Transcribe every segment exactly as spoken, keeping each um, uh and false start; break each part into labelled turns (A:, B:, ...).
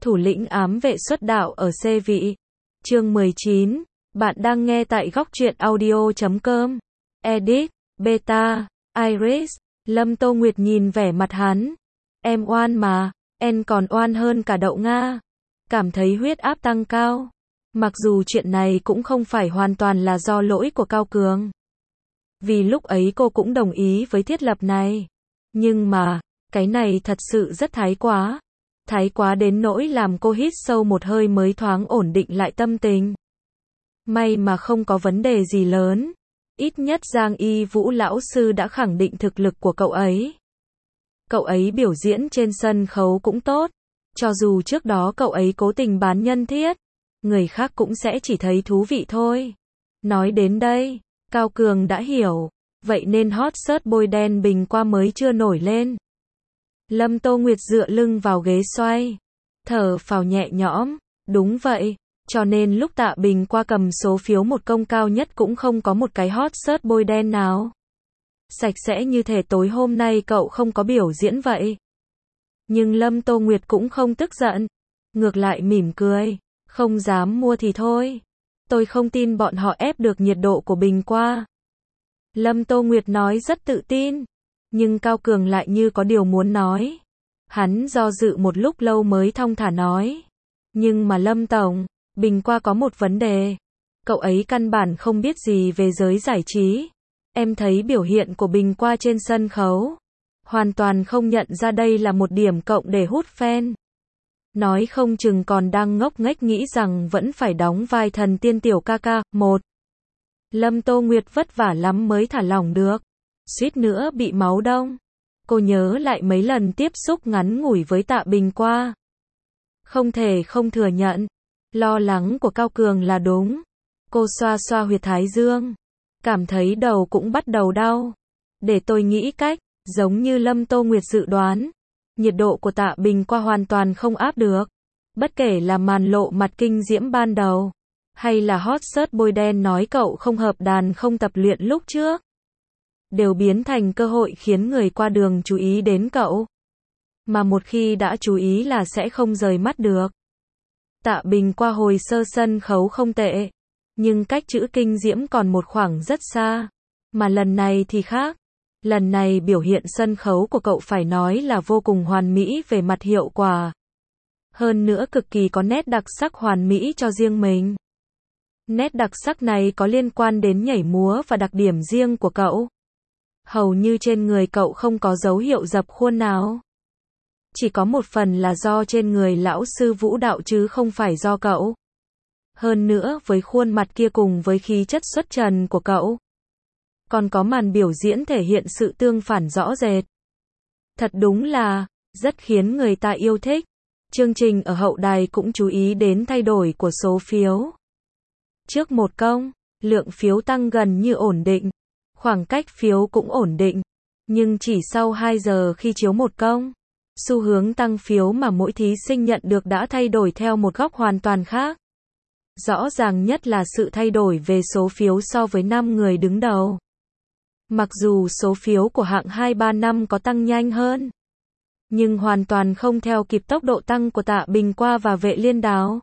A: Thủ lĩnh ám vệ xuất đạo ở C vị. Chương mười chín. Bạn đang nghe tại góc truyện audio chấm com. Edit, Beta, Iris. Lâm Tô Nguyệt nhìn vẻ mặt hắn. Em oan mà, em còn oan hơn cả đậu Nga. Cảm thấy huyết áp tăng cao. Mặc dù chuyện này cũng không phải hoàn toàn là do lỗi của Cao Cường. Vì lúc ấy cô cũng đồng ý với thiết lập này. Nhưng mà, cái này thật sự rất thái quá. Thái quá đến nỗi làm cô hít sâu một hơi mới thoáng ổn định lại tâm tình. May mà không có vấn đề gì lớn. Ít nhất Giang Y Vũ lão sư đã khẳng định thực lực của cậu ấy. Cậu ấy biểu diễn trên sân khấu cũng tốt. Cho dù trước đó cậu ấy cố tình bán nhân thiết, người khác cũng sẽ chỉ thấy thú vị thôi. Nói đến đây, Cao Cường đã hiểu. Vậy nên hot search bôi đen Bình Qua mới chưa nổi lên. Lâm Tô Nguyệt dựa lưng vào ghế xoay. Thở phào nhẹ nhõm. Đúng vậy. Cho nên lúc Tạ Bình Qua cầm số phiếu một công cao nhất cũng không có một cái hot search bôi đen nào. Sạch sẽ như thể tối hôm nay cậu không có biểu diễn vậy. Nhưng Lâm Tô Nguyệt cũng không tức giận. Ngược lại mỉm cười. Không dám mua thì thôi. Tôi không tin bọn họ ép được nhiệt độ của Bình Qua. Lâm Tô Nguyệt nói rất tự tin. Nhưng Cao Cường lại như có điều muốn nói. Hắn do dự một lúc lâu mới thong thả nói. Nhưng mà Lâm Tổng, Bình Qua có một vấn đề. Cậu ấy căn bản không biết gì về giới giải trí. Em thấy biểu hiện của Bình Qua trên sân khấu. Hoàn toàn không nhận ra đây là một điểm cộng để hút fan. Nói không chừng còn đang ngốc nghếch nghĩ rằng vẫn phải đóng vai thần tiên tiểu ca ca. Một. Lâm Tô Nguyệt vất vả lắm mới thả lỏng được. Suýt nữa bị máu đông. Cô nhớ lại mấy lần tiếp xúc ngắn ngủi với Tạ Bình Qua. Không thể không thừa nhận. Lo lắng của Cao Cường là đúng. Cô xoa xoa huyệt thái dương. Cảm thấy đầu cũng bắt đầu đau. Để tôi nghĩ cách. Giống như Lâm Tô Nguyệt dự đoán. Nhiệt độ của Tạ Bình Qua hoàn toàn không áp được. Bất kể là màn lộ mặt kinh diễm ban đầu. Hay là hot search bôi đen nói cậu không hợp đàn không tập luyện lúc trước. Đều biến thành cơ hội khiến người qua đường chú ý đến cậu. Mà một khi đã chú ý là sẽ không rời mắt được. Tạ Bình Qua hồi sơ sân khấu không tệ. Nhưng cách chữ kinh diễm còn một khoảng rất xa. Mà lần này thì khác. Lần này biểu hiện sân khấu của cậu phải nói là vô cùng hoàn mỹ về mặt hiệu quả. Hơn nữa cực kỳ có nét đặc sắc hoàn mỹ cho riêng mình. Nét đặc sắc này có liên quan đến nhảy múa và đặc điểm riêng của cậu. Hầu như trên người cậu không có dấu hiệu dập khuôn nào. Chỉ có một phần là do trên người lão sư vũ đạo chứ không phải do cậu. Hơn nữa với khuôn mặt kia cùng với khí chất xuất trần của cậu. Còn có màn biểu diễn thể hiện sự tương phản rõ rệt. Thật đúng là, rất khiến người ta yêu thích. Chương trình ở hậu đài cũng chú ý đến thay đổi của số phiếu. Trước một công, lượng phiếu tăng gần như ổn định. Khoảng cách phiếu cũng ổn định. Nhưng chỉ sau hai giờ khi chiếu một công, xu hướng tăng phiếu mà mỗi thí sinh nhận được đã thay đổi theo một góc hoàn toàn khác. Rõ ràng nhất là sự thay đổi về số phiếu so với năm người đứng đầu. Mặc dù số phiếu của hạng hai ba năm có tăng nhanh hơn, nhưng hoàn toàn không theo kịp tốc độ tăng của Tạ Bình Qua và Vệ Liên Đào.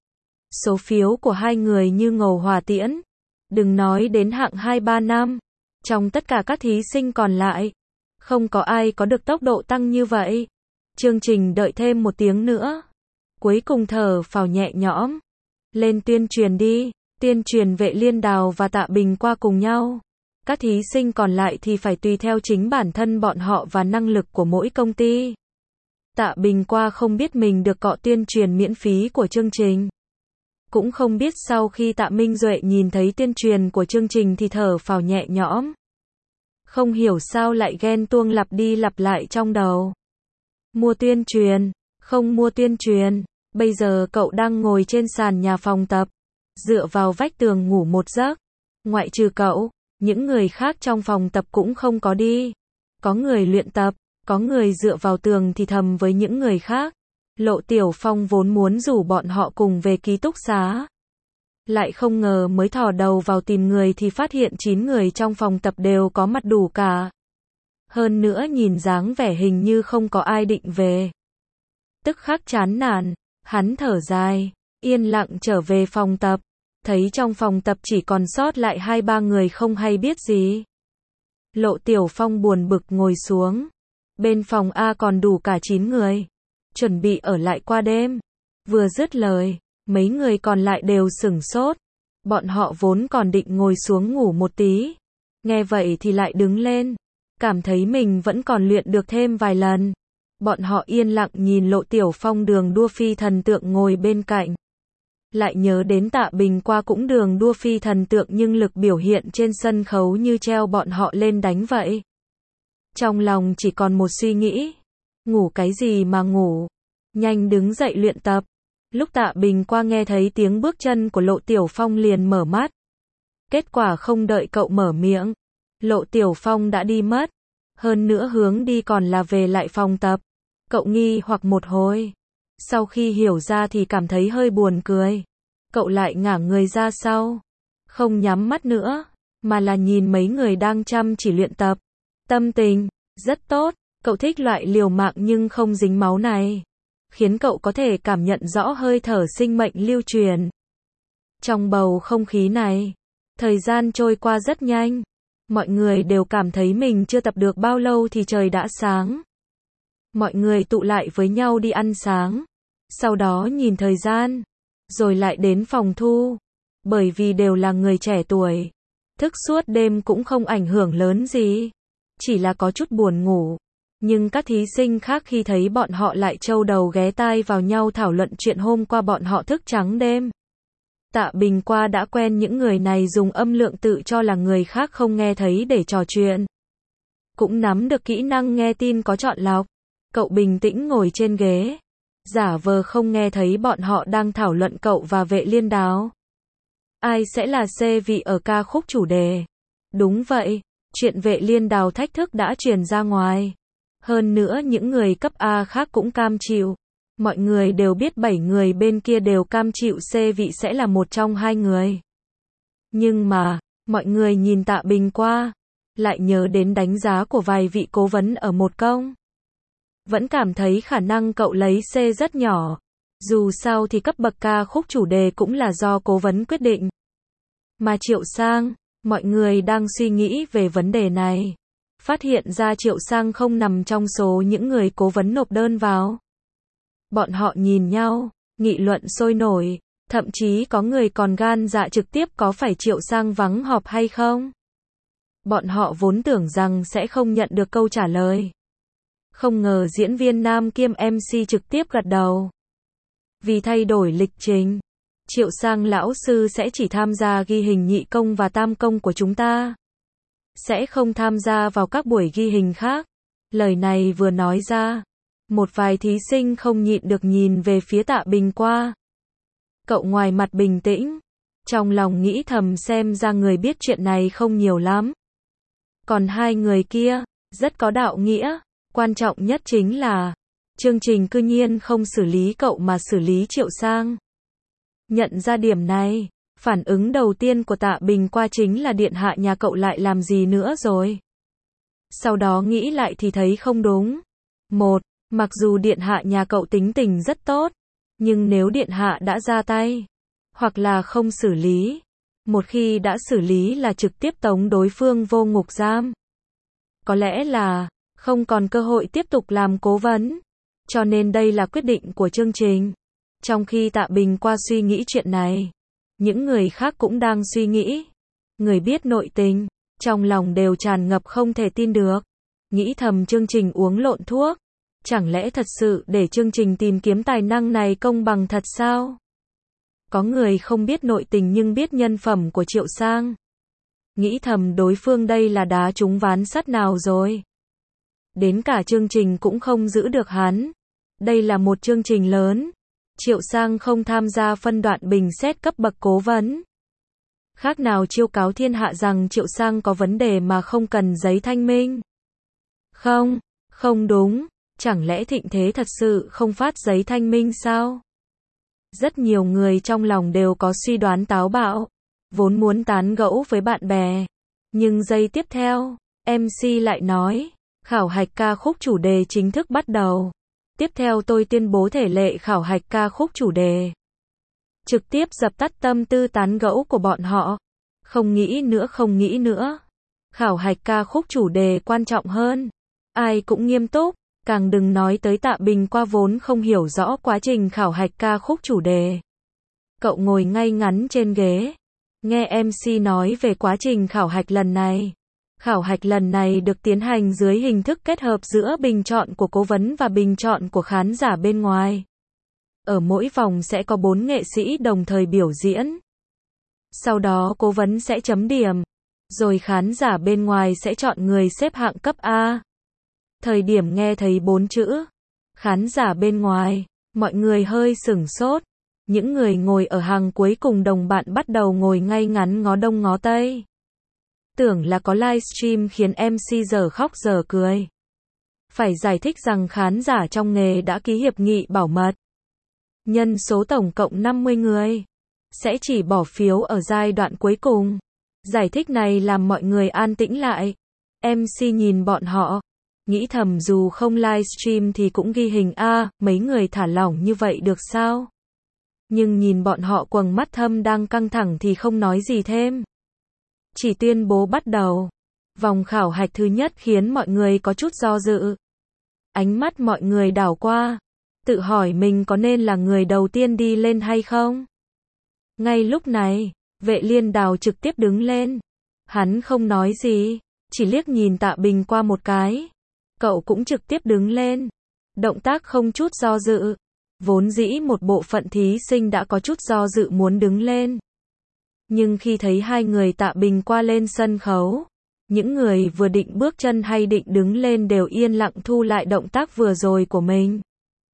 A: Số phiếu của hai người như ngầu hỏa tiễn. Đừng nói đến hạng hai ba năm. Trong tất cả các thí sinh còn lại, không có ai có được tốc độ tăng như vậy. Chương trình đợi thêm một tiếng nữa. Cuối cùng thở phào nhẹ nhõm. Lên tuyên truyền đi. Tuyên truyền Vệ Liên Đào và Tạ Bình Qua cùng nhau. Các thí sinh còn lại thì phải tùy theo chính bản thân bọn họ và năng lực của mỗi công ty. Tạ Bình Qua không biết mình được cọ tuyên truyền miễn phí của chương trình. Cũng không biết sau khi Tạ Minh Duệ nhìn thấy tuyên truyền của chương trình thì thở phào nhẹ nhõm. Không hiểu sao lại ghen tuông lặp đi lặp lại trong đầu. Mua tuyên truyền, không mua tuyên truyền. Bây giờ cậu đang ngồi trên sàn nhà phòng tập, dựa vào vách tường ngủ một giấc. Ngoại trừ cậu, những người khác trong phòng tập cũng không có đi. Có người luyện tập, có người dựa vào tường thì thầm với những người khác. Lộ Tiểu Phong vốn muốn rủ bọn họ cùng về ký túc xá. Lại không ngờ mới thò đầu vào tìm người thì phát hiện chín người trong phòng tập đều có mặt đủ cả. Hơn nữa nhìn dáng vẻ hình như không có ai định về. Tức khắc chán nản, Hắn thở dài, yên lặng trở về phòng tập. Thấy trong phòng tập chỉ còn sót lại hai ba người không hay biết gì. Lộ Tiểu Phong buồn bực ngồi xuống. Bên phòng A còn đủ cả chín người. Chuẩn bị ở lại qua đêm. Vừa dứt lời, mấy người còn lại đều sửng sốt. Bọn họ vốn còn định ngồi xuống ngủ một tí. Nghe vậy thì lại đứng lên. Cảm thấy mình vẫn còn luyện được thêm vài lần. Bọn họ yên lặng nhìn Lộ Tiểu Phong đường đua phi thần tượng ngồi bên cạnh. Lại nhớ đến Tạ Bình qua cũng đường đua phi thần tượng nhưng lực biểu hiện trên sân khấu như treo bọn họ lên đánh vậy. Trong lòng chỉ còn một suy nghĩ. Ngủ cái gì mà ngủ. Nhanh đứng dậy luyện tập. Lúc Tạ Bình qua nghe thấy tiếng bước chân của Lộ Tiểu Phong liền mở mắt. Kết quả không đợi cậu mở miệng. Lộ Tiểu Phong đã đi mất. Hơn nữa hướng đi còn là về lại phòng tập. Cậu nghi hoặc một hồi. Sau khi hiểu ra thì cảm thấy hơi buồn cười. Cậu lại ngả người ra sau. Không nhắm mắt nữa. Mà là nhìn mấy người đang chăm chỉ luyện tập. Tâm tình rất tốt. Cậu thích loại liều mạng nhưng không dính máu này. Khiến cậu có thể cảm nhận rõ hơi thở sinh mệnh lưu truyền. Trong bầu không khí này. Thời gian trôi qua rất nhanh. Mọi người đều cảm thấy mình chưa tập được bao lâu thì trời đã sáng. Mọi người tụ lại với nhau đi ăn sáng. Sau đó nhìn thời gian. Rồi lại đến phòng thu. Bởi vì đều là người trẻ tuổi. Thức suốt đêm cũng không ảnh hưởng lớn gì. Chỉ là có chút buồn ngủ. Nhưng các thí sinh khác khi thấy bọn họ lại trâu đầu ghé tai vào nhau thảo luận chuyện hôm qua bọn họ thức trắng đêm. Tạ Bình qua đã quen những người này dùng âm lượng tự cho là người khác không nghe thấy để trò chuyện. Cũng nắm được kỹ năng nghe tin có chọn lọc. Cậu bình tĩnh ngồi trên ghế. Giả vờ không nghe thấy bọn họ đang thảo luận cậu và Vệ Liên Đào. Ai sẽ là C vị ở ca khúc chủ đề? Đúng vậy, chuyện Vệ Liên Đào thách thức đã truyền ra ngoài. Hơn nữa những người cấp A khác cũng cam chịu. Mọi người đều biết bảy người bên kia đều cam chịu C vị sẽ là một trong hai người. Nhưng mà, mọi người nhìn Tạ Bình qua, lại nhớ đến đánh giá của vài vị cố vấn ở một công. Vẫn cảm thấy khả năng cậu lấy C rất nhỏ. Dù sao thì cấp bậc ca khúc chủ đề cũng là do cố vấn quyết định. Mà Triệu Sang, mọi người đang suy nghĩ về vấn đề này. Phát hiện ra Triệu Sang không nằm trong số những người cố vấn nộp đơn vào. Bọn họ nhìn nhau, nghị luận sôi nổi, thậm chí có người còn gan dạ trực tiếp có phải Triệu Sang vắng họp hay không. Bọn họ vốn tưởng rằng sẽ không nhận được câu trả lời. Không ngờ diễn viên nam kiêm em xê trực tiếp gật đầu. Vì thay đổi lịch trình, Triệu Sang lão sư sẽ chỉ tham gia ghi hình nhị công và tam công của chúng ta. Sẽ không tham gia vào các buổi ghi hình khác. Lời này vừa nói ra, một vài thí sinh không nhịn được nhìn về phía Tạ Bình qua. Cậu ngoài mặt bình tĩnh, trong lòng nghĩ thầm xem ra người biết chuyện này không nhiều lắm. Còn hai người kia, rất có đạo nghĩa, quan trọng nhất chính là, chương trình cư nhiên không xử lý cậu mà xử lý Triệu Sang. Nhận ra điểm này, phản ứng đầu tiên của Tạ Bình qua chính là điện hạ nhà cậu lại làm gì nữa rồi. Sau đó nghĩ lại thì thấy không đúng. Một, mặc dù điện hạ nhà cậu tính tình rất tốt, nhưng nếu điện hạ đã ra tay, hoặc là không xử lý, một khi đã xử lý là trực tiếp tống đối phương vô ngục giam. Có lẽ là, không còn cơ hội tiếp tục làm cố vấn. Cho nên đây là quyết định của chương trình. Trong khi Tạ Bình qua suy nghĩ chuyện này, những người khác cũng đang suy nghĩ. Người biết nội tình, trong lòng đều tràn ngập không thể tin được. Nghĩ thầm chương trình uống lộn thuốc. Chẳng lẽ thật sự để chương trình tìm kiếm tài năng này công bằng thật sao? Có người không biết nội tình nhưng biết nhân phẩm của Triệu Sang. Nghĩ thầm đối phương đây là đá trúng ván sắt nào rồi. Đến cả chương trình cũng không giữ được hắn. Đây là một chương trình lớn. Triệu Sang không tham gia phân đoạn bình xét cấp bậc cố vấn. Khác nào chiêu cáo thiên hạ rằng Triệu Sang có vấn đề mà không cần giấy thanh minh. Không, không đúng. Chẳng lẽ Thịnh Thế thật sự không phát giấy thanh minh sao? Rất nhiều người trong lòng đều có suy đoán táo bạo. Vốn muốn tán gẫu với bạn bè. Nhưng giây tiếp theo, em xê lại nói, khảo hạch ca khúc chủ đề chính thức bắt đầu. Tiếp theo tôi tuyên bố thể lệ khảo hạch ca khúc chủ đề. Trực tiếp dập tắt tâm tư tán gẫu của bọn họ. Không nghĩ nữa không nghĩ nữa. Khảo hạch ca khúc chủ đề quan trọng hơn. Ai cũng nghiêm túc, càng đừng nói tới Tạ Bình Qua vốn không hiểu rõ quá trình khảo hạch ca khúc chủ đề. Cậu ngồi ngay ngắn trên ghế, nghe em xê nói về quá trình khảo hạch lần này. Khảo hạch lần này được tiến hành dưới hình thức kết hợp giữa bình chọn của cố vấn và bình chọn của khán giả bên ngoài. Ở mỗi vòng sẽ có bốn nghệ sĩ đồng thời biểu diễn. Sau đó cố vấn sẽ chấm điểm, rồi khán giả bên ngoài sẽ chọn người xếp hạng cấp A. Thời điểm nghe thấy bốn chữ khán giả bên ngoài, mọi người hơi sửng sốt. Những người ngồi ở hàng cuối cùng đồng bạn bắt đầu ngồi ngay ngắn ngó đông ngó tây. Tưởng là có livestream khiến em xê giờ khóc giờ cười. Phải giải thích rằng khán giả trong nghề đã ký hiệp nghị bảo mật. Nhân số tổng cộng năm mươi người. Sẽ chỉ bỏ phiếu ở giai đoạn cuối cùng. Giải thích này làm mọi người an tĩnh lại. em xê nhìn bọn họ. Nghĩ thầm dù không livestream thì cũng ghi hình a, mấy người thả lỏng như vậy được sao? Nhưng nhìn bọn họ quầng mắt thâm đang căng thẳng thì không nói gì thêm. Chỉ tuyên bố bắt đầu. Vòng khảo hạch thứ nhất khiến mọi người có chút do dự. Ánh mắt mọi người đảo qua, tự hỏi mình có nên là người đầu tiên đi lên hay không? Ngay lúc này, Vệ Liên Đào trực tiếp đứng lên. Hắn không nói gì, chỉ liếc nhìn Tạ Bình Qua một cái. Cậu cũng trực tiếp đứng lên. Động tác không chút do dự. Vốn dĩ một bộ phận thí sinh đã có chút do dự muốn đứng lên. Nhưng khi thấy hai người Tạ Bình Qua lên sân khấu, những người vừa định bước chân hay định đứng lên đều yên lặng thu lại động tác vừa rồi của mình.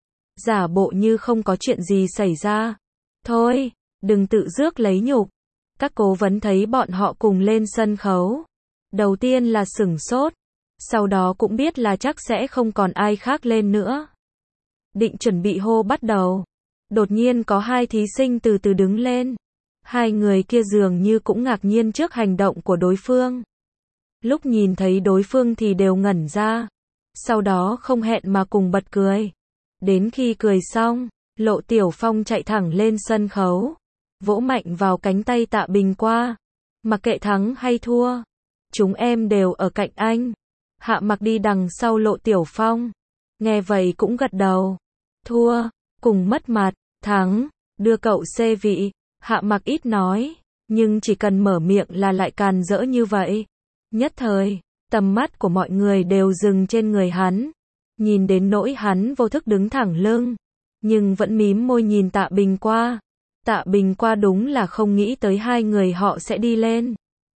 A: Giả bộ như không có chuyện gì xảy ra. Thôi, đừng tự rước lấy nhục. Các cố vấn thấy bọn họ cùng lên sân khấu. Đầu tiên là sửng sốt. Sau đó cũng biết là chắc sẽ không còn ai khác lên nữa. Định chuẩn bị hô bắt đầu. Đột nhiên có hai thí sinh từ từ đứng lên. Hai người kia dường như cũng ngạc nhiên trước hành động của đối phương. Lúc nhìn thấy đối phương thì đều ngẩn ra. Sau đó không hẹn mà cùng bật cười. Đến khi cười xong, Lộ Tiểu Phong chạy thẳng lên sân khấu. Vỗ mạnh vào cánh tay Tạ Bình Qua. Mặc kệ thắng hay thua, chúng em đều ở cạnh anh. Hạ Mặc đi đằng sau Lộ Tiểu Phong. Nghe vậy cũng gật đầu. Thua, cùng mất mặt, thắng, đưa cậu xê vị. Hạ Mặc ít nói, nhưng chỉ cần mở miệng là lại càn rỡ như vậy. Nhất thời, tầm mắt của mọi người đều dừng trên người hắn. Nhìn đến nỗi hắn vô thức đứng thẳng lưng, nhưng vẫn mím môi nhìn Tạ Bình Qua. Tạ Bình Qua đúng là không nghĩ tới hai người họ sẽ đi lên.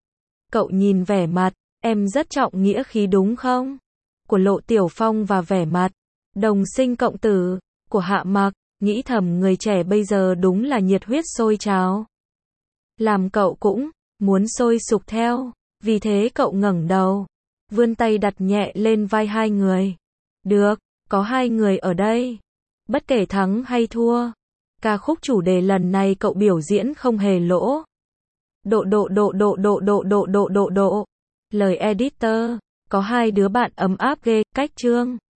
A: Cậu nhìn vẻ mặt, em rất trọng nghĩa khí đúng không? Của Lộ Tiểu Phong và vẻ mặt, đồng sinh cộng tử, của Hạ Mặc, nghĩ thầm người trẻ bây giờ đúng là nhiệt huyết sôi trào. Làm cậu cũng muốn sôi sục theo, vì thế cậu ngẩng đầu, vươn tay đặt nhẹ lên vai hai người. Được, có hai người ở đây. Bất kể thắng hay thua, ca khúc chủ đề lần này cậu biểu diễn không hề lỗ. Độ độ độ độ độ độ độ độ độ độ. Lời editor, có hai đứa bạn ấm áp ghê, cách chương.